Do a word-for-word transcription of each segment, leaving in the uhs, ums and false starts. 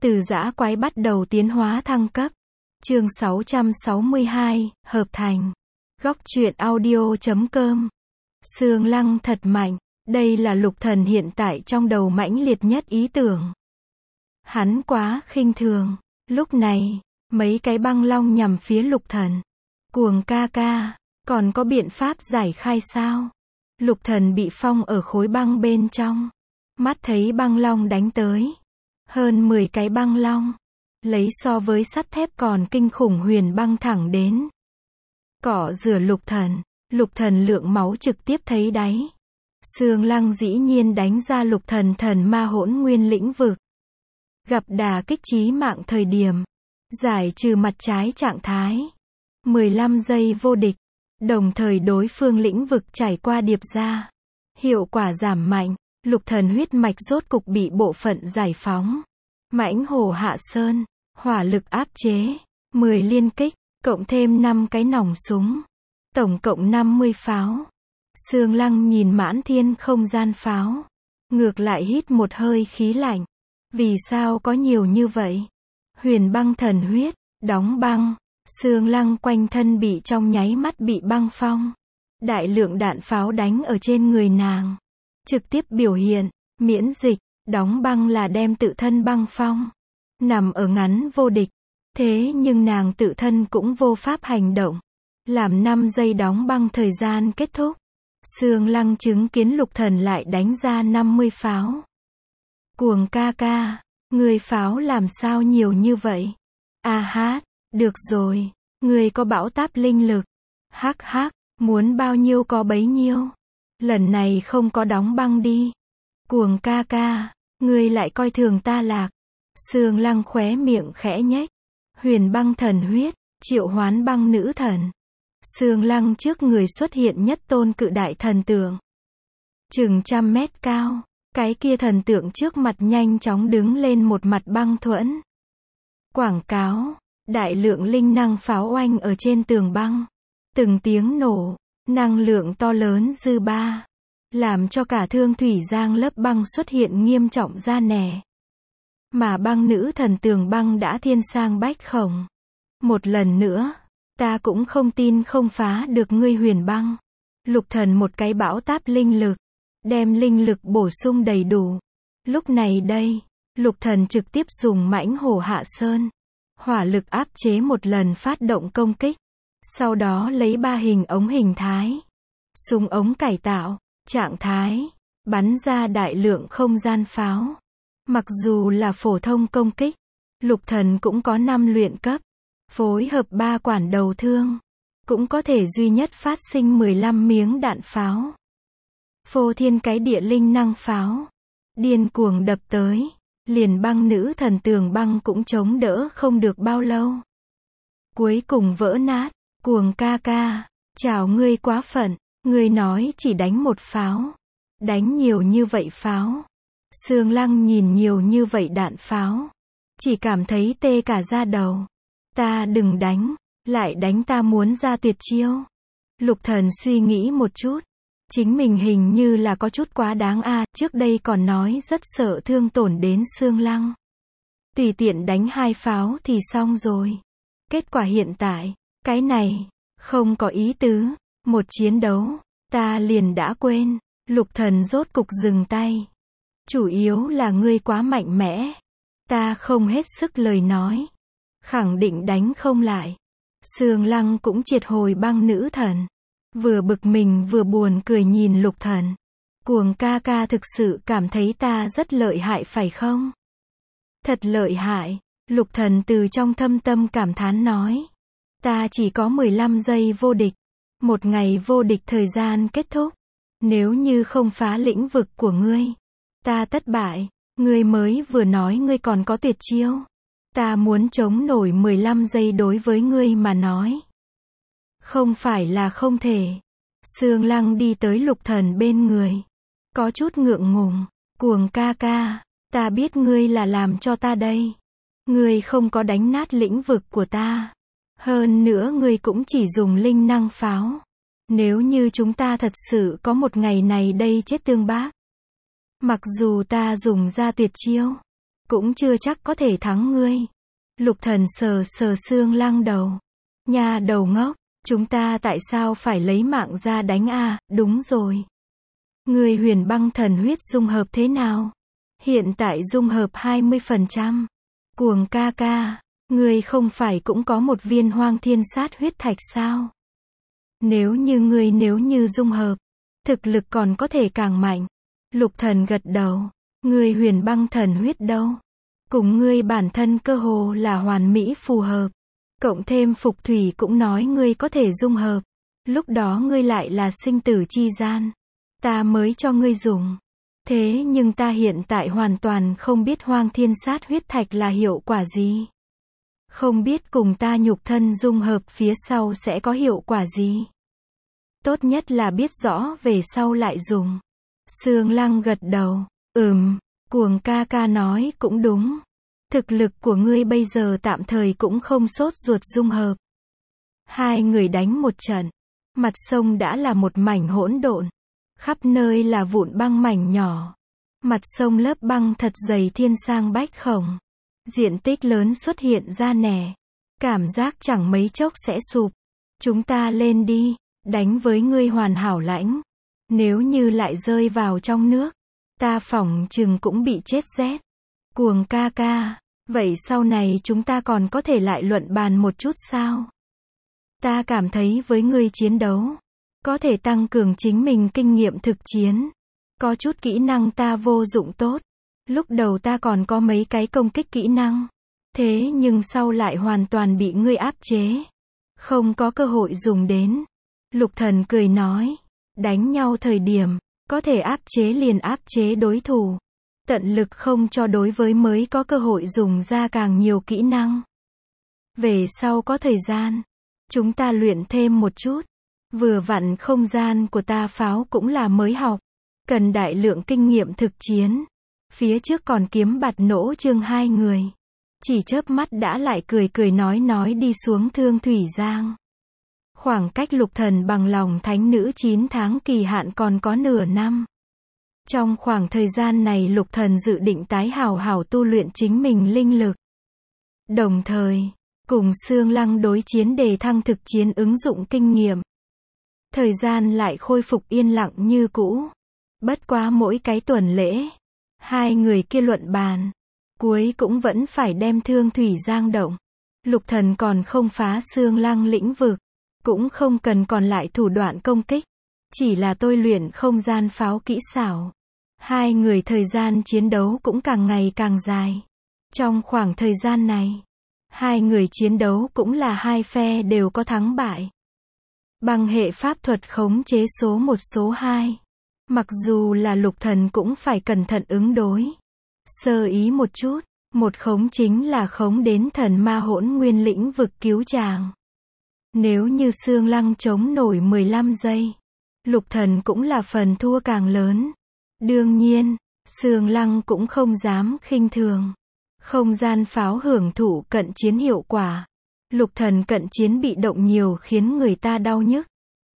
Từ dã quái bắt đầu tiến hóa thăng cấp. Chương sáu trăm sáu mươi hai, hợp thành. Góc truyện audio chấm com. Xương Lăng thật mạnh. Đây là Lục Thần hiện tại trong đầu mãnh liệt nhất ý tưởng. Hắn quá khinh thường. Lúc này, mấy cái băng long nhằm phía Lục Thần. Cuồng ca ca, còn có biện pháp giải khai sao? Lục Thần bị phong ở khối băng bên trong. Mắt thấy băng long đánh tới. Hơn mười cái băng long. Lấy so với sắt thép còn kinh khủng huyền băng thẳng đến. Cỏ rửa Lục Thần. Lục Thần lượng máu trực tiếp thấy đáy. Xương Lăng dĩ nhiên đánh ra Lục Thần thần ma hỗn nguyên lĩnh vực. Gặp đà kích chí mạng thời điểm. Giải trừ mặt trái trạng thái. mười lăm giây vô địch. Đồng thời đối phương lĩnh vực trải qua điệp ra. Hiệu quả giảm mạnh. Lục Thần huyết mạch rốt cục bị bộ phận giải phóng. Mãnh hổ hạ sơn. Hỏa lực áp chế. mười liên kích. Cộng thêm năm cái nòng súng. Tổng cộng năm mươi pháo. Xương Lăng nhìn mãn thiên không gian pháo. Ngược lại hít một hơi khí lạnh. Vì sao có nhiều như vậy? Huyền băng thần huyết. Đóng băng. Xương Lăng quanh thân bị trong nháy mắt bị băng phong. Đại lượng đạn pháo đánh ở trên người nàng. Trực tiếp biểu hiện. Miễn dịch. Đóng băng là đem tự thân băng phong. Nằm ở ngắn vô địch. Thế nhưng nàng tự thân cũng vô pháp hành động. Làm năm giây đóng băng thời gian kết thúc. Xương Lăng chứng kiến Lục Thần lại đánh ra năm mươi pháo. Cuồng ca ca, người pháo làm sao nhiều như vậy? A hát, được rồi, người có bão táp linh lực. Hắc hắc, muốn bao nhiêu có bấy nhiêu. Lần này không có đóng băng đi. Cuồng ca ca, người lại coi thường ta lạc. Xương Lăng khóe miệng khẽ nhếch. Huyền băng thần huyết, triệu hoán băng nữ thần. Xương Lăng trước người xuất hiện nhất tôn cự đại thần tượng. Chừng trăm mét cao. Cái kia thần tượng trước mặt nhanh chóng đứng lên một mặt băng thuẫn. Quảng cáo. Đại lượng linh năng pháo oanh ở trên tường băng. Từng tiếng nổ. Năng lượng to lớn dư ba. Làm cho cả thương thủy giang lớp băng xuất hiện nghiêm trọng ra nẻ. Mà băng nữ thần tường băng đã thiên sang bách khổng. Một lần nữa. Ta cũng không tin không phá được ngươi huyền băng. Lục Thần một cái bão táp linh lực. Đem linh lực bổ sung đầy đủ. Lúc này đây, Lục Thần trực tiếp dùng mãnh hổ hạ sơn. Hỏa lực áp chế một lần phát động công kích. Sau đó lấy ba hình ống hình thái. Súng ống cải tạo, trạng thái. Bắn ra đại lượng không gian pháo. Mặc dù là phổ thông công kích. Lục Thần cũng có năm luyện cấp. Phối hợp ba quản đầu thương. Cũng có thể duy nhất phát sinh mười lăm miếng đạn pháo. Phô thiên cái địa linh năng pháo. Điên cuồng đập tới. Liền băng nữ thần tường băng cũng chống đỡ không được bao lâu. Cuối cùng vỡ nát. Cuồng ca ca. Chào ngươi quá phận. Ngươi nói chỉ đánh một pháo. Đánh nhiều như vậy pháo. Xương Lăng nhìn nhiều như vậy đạn pháo. Chỉ cảm thấy tê cả da đầu. Ta đừng đánh. Lại đánh ta muốn ra tuyệt chiêu. Lục Thần suy nghĩ một chút. Chính mình hình như là có chút quá đáng a, à, trước đây còn nói rất sợ thương tổn đến Xương Lăng. Tùy tiện đánh hai pháo thì xong rồi. Kết quả hiện tại, cái này, không có ý tứ. Một chiến đấu, ta liền đã quên. Lục Thần rốt cục dừng tay. Chủ yếu là ngươi quá mạnh mẽ. Ta không hết sức lời nói. Khẳng định đánh không lại. Xương Lăng cũng triệt hồi băng nữ thần. Vừa bực mình vừa buồn cười nhìn Lục Thần. Cuồng ca ca thực sự cảm thấy ta rất lợi hại phải không? Thật lợi hại. Lục Thần từ trong thâm tâm cảm thán nói. Ta chỉ có mười lăm giây vô địch. Một ngày vô địch thời gian kết thúc. Nếu như không phá lĩnh vực của ngươi. Ta tất bại. Ngươi mới vừa nói ngươi còn có tuyệt chiêu. Ta muốn chống nổi mười lăm giây đối với ngươi mà nói. Không phải là không thể. Xương Lăng đi tới Lục Thần bên người. Có chút ngượng ngùng. Cuồng ca ca. Ta biết ngươi là làm cho ta đây. Ngươi không có đánh nát lĩnh vực của ta. Hơn nữa ngươi cũng chỉ dùng linh năng pháo. Nếu như chúng ta thật sự có một ngày này đây chết tương bác. Mặc dù ta dùng ra tuyệt chiêu. cũng chưa chắc có thể thắng ngươi. Lục Thần sờ sờ Xương Lăng đầu. Nha đầu ngốc, chúng ta tại sao phải lấy mạng ra đánh a? Đúng rồi. Ngươi huyền băng thần huyết dung hợp thế nào? Hiện tại dung hợp hai mươi phần trăm. Cuồng ca ca, ngươi không phải cũng có một viên hoang thiên sát huyết thạch sao? Nếu như ngươi nếu như dung hợp, thực lực còn có thể càng mạnh. Lục Thần gật đầu. Ngươi huyền băng thần huyết đâu? Cùng ngươi bản thân cơ hồ là hoàn mỹ phù hợp. Cộng thêm Phục Thủy cũng nói ngươi có thể dung hợp. Lúc đó ngươi lại là sinh tử chi gian. Ta mới cho ngươi dùng. Thế nhưng ta hiện tại hoàn toàn không biết hoang thiên sát huyết thạch là hiệu quả gì. Không biết cùng ta nhục thân dung hợp phía sau sẽ có hiệu quả gì. Tốt nhất là biết rõ về sau lại dùng. Xương Lăng gật đầu. Ừm, Cuồng ca ca nói cũng đúng. Thực lực của ngươi bây giờ tạm thời cũng không sốt ruột dung hợp. Hai người đánh một trận. Mặt sông đã là một mảnh hỗn độn. Khắp nơi là vụn băng mảnh nhỏ. Mặt sông lớp băng thật dày thiên sang bách khổng. Diện tích lớn xuất hiện ra nẻ. Cảm giác chẳng mấy chốc sẽ sụp. Chúng ta lên đi, đánh với ngươi hoàn hảo lãnh. Nếu như lại rơi vào trong nước, ta phỏng chừng cũng bị chết rét. Cuồng ca ca, vậy sau này chúng ta còn có thể lại luận bàn một chút sao? Ta cảm thấy với ngươi chiến đấu, có thể tăng cường chính mình kinh nghiệm thực chiến. Có chút kỹ năng ta vô dụng tốt. Lúc đầu ta còn có mấy cái công kích kỹ năng. Thế nhưng sau lại hoàn toàn bị ngươi áp chế. Không có cơ hội dùng đến. Lục Thần cười nói. Đánh nhau thời điểm, có thể áp chế liền áp chế đối thủ. Tận lực không cho đối với mới có cơ hội dùng ra càng nhiều kỹ năng. Về sau có thời gian, chúng ta luyện thêm một chút. Vừa vặn không gian của ta pháo cũng là mới học. Cần đại lượng kinh nghiệm thực chiến. Phía trước còn kiếm bạt nỗ chương hai người. Chỉ chớp mắt đã lại cười cười nói nói đi xuống Thương Thủy Giang. Khoảng cách Lục Thần bằng lòng thánh nữ chín tháng kỳ hạn còn có nửa năm. Trong khoảng thời gian này Lục Thần dự định tái hào hào tu luyện chính mình linh lực. Đồng thời, cùng Xương Lăng đối chiến đề thăng thực chiến ứng dụng kinh nghiệm. Thời gian lại khôi phục yên lặng như cũ. Bất quá mỗi cái tuần lễ, hai người kia luận bàn, cuối cũng vẫn phải đem Thương Thủy Giang động. Lục Thần còn không phá Xương Lăng lĩnh vực, cũng không cần còn lại thủ đoạn công kích, chỉ là tôi luyện không gian pháo kỹ xảo. Hai người thời gian chiến đấu cũng càng ngày càng dài. Trong khoảng thời gian này, hai người chiến đấu cũng là hai phe đều có thắng bại. Bằng hệ pháp thuật khống chế số một số hai. Mặc dù là Lục Thần cũng phải cẩn thận ứng đối. Sơ ý một chút, một khống chính là khống đến thần ma hỗn nguyên lĩnh vực cứu chàng. Nếu như Xương Lăng chống nổi mười lăm giây, Lục Thần cũng là phần thua càng lớn. Đương nhiên, Xương Lăng cũng không dám khinh thường. Không gian pháo hưởng thụ cận chiến hiệu quả. Lục Thần cận chiến bị động nhiều khiến người ta đau nhức.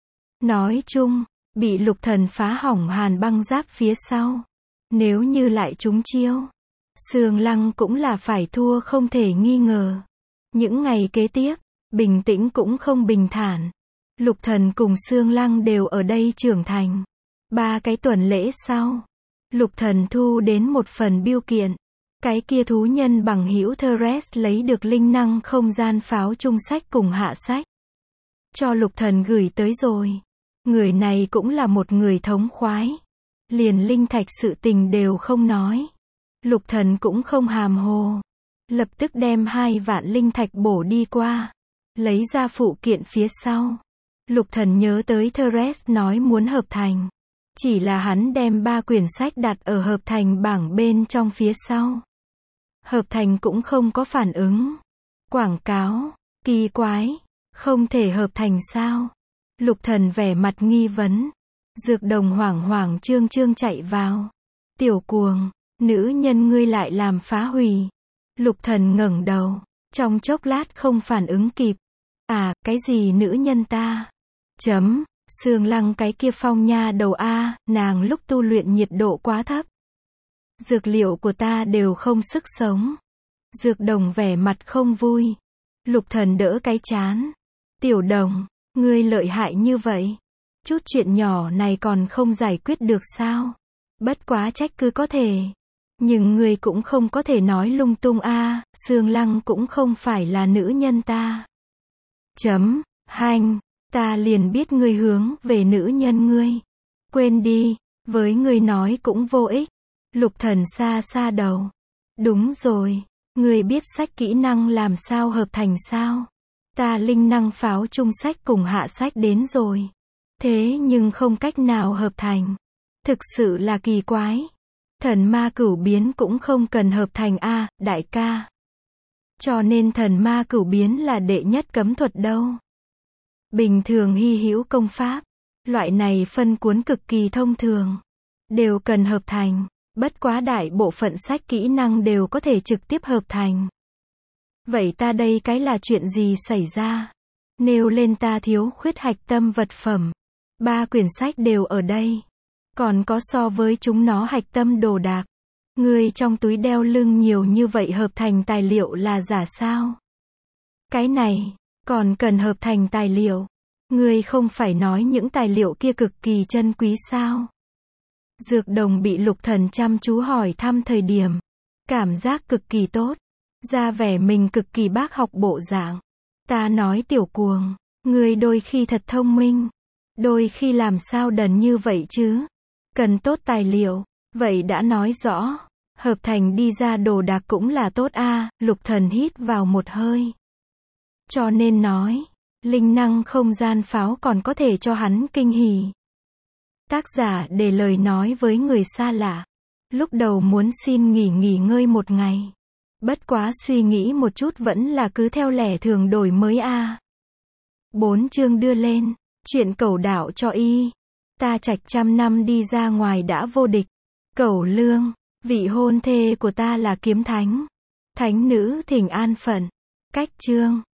Nói chung, bị Lục Thần phá hỏng hàn băng giáp phía sau. Nếu như lại trúng chiêu, Xương Lăng cũng là phải thua không thể nghi ngờ. Những ngày kế tiếp, bình tĩnh cũng không bình thản. Lục Thần cùng Xương Lăng đều ở đây trưởng thành. Ba cái tuần lễ sau, Lục Thần thu đến một phần biêu kiện. Cái kia thú nhân bằng hữu Thresh lấy được linh năng không gian pháo trung sách cùng hạ sách. Cho Lục Thần gửi tới rồi. Người này cũng là một người thống khoái. Liền linh thạch sự tình đều không nói. Lục Thần cũng không hàm hồ. Lập tức đem hai vạn linh thạch bổ đi qua. Lấy ra phụ kiện phía sau. Lục Thần nhớ tới Thresh nói muốn hợp thành. Chỉ là hắn đem ba quyển sách đặt ở hợp thành bảng bên trong phía sau. Hợp thành cũng không có phản ứng. Quảng cáo, kỳ quái, không thể hợp thành sao? Lục Thần vẻ mặt nghi vấn. Dược đồng hoảng hoảng trương trương chạy vào. Tiểu cuồng, nữ nhân ngươi lại làm phá hủy. Lục Thần ngẩng đầu, trong chốc lát không phản ứng kịp. À, cái gì nữ nhân ta? Chấm, Xương Lăng cái kia phong nha đầu a, nàng lúc tu luyện nhiệt độ quá thấp. Dược liệu của ta đều không sức sống. Dược đồng vẻ mặt không vui. Lục Thần đỡ cái trán. Tiểu Đồng, ngươi lợi hại như vậy. Chút chuyện nhỏ này còn không giải quyết được sao? Bất quá trách cứ có thể. Nhưng ngươi cũng không có thể nói lung tung a, à, Sương Lăng cũng không phải là nữ nhân ta. Chấm, hành, ta liền biết ngươi hướng về nữ nhân ngươi. Quên đi, với ngươi nói cũng vô ích. Lục Thần xa xa đầu. Đúng rồi, ngươi biết sách kỹ năng làm sao hợp thành sao? Ta linh năng pháo trung sách cùng hạ sách đến rồi. Thế nhưng không cách nào hợp thành. Thực sự là kỳ quái. Thần ma cửu biến cũng không cần hợp thành a, à, đại ca. Cho nên thần ma cửu biến là đệ nhất cấm thuật đâu. Bình thường hy hữu công pháp, loại này phân cuốn cực kỳ thông thường, đều cần hợp thành, bất quá đại bộ phận sách kỹ năng đều có thể trực tiếp hợp thành. Vậy ta đây cái là chuyện gì xảy ra? Nêu lên ta thiếu khuyết hạch tâm vật phẩm. Ba quyển sách đều ở đây. Còn có so với chúng nó hạch tâm đồ đạc. Ngươi trong túi đeo lưng nhiều như vậy hợp thành tài liệu là giả sao? Cái này, còn cần hợp thành tài liệu. Ngươi không phải nói những tài liệu kia cực kỳ chân quý sao? Dược đồng bị Lục Thần chăm chú hỏi thăm thời điểm. Cảm giác cực kỳ tốt. Ra vẻ mình cực kỳ bác học bộ dạng. Ta nói tiểu cuồng, ngươi đôi khi thật thông minh. Đôi khi làm sao đần như vậy chứ? Cần tốt tài liệu. Vậy đã nói rõ. Hợp thành đi ra đồ đạc cũng là tốt a, à, Lục Thần hít vào một hơi. Cho nên nói, linh năng không gian pháo còn có thể cho hắn kinh hỉ. Tác giả để lời nói với người xa lạ. Lúc đầu muốn xin nghỉ nghỉ ngơi một ngày. Bất quá suy nghĩ một chút vẫn là cứ theo lẽ thường đổi mới a. À. Bốn chương đưa lên, chuyện Cẩu đạo cho y. Ta Trạch trăm năm đi ra ngoài đã vô địch. Cẩu Lương, vị hôn thê của ta là kiếm thánh. Thánh nữ thỉnh an phận. Cách chương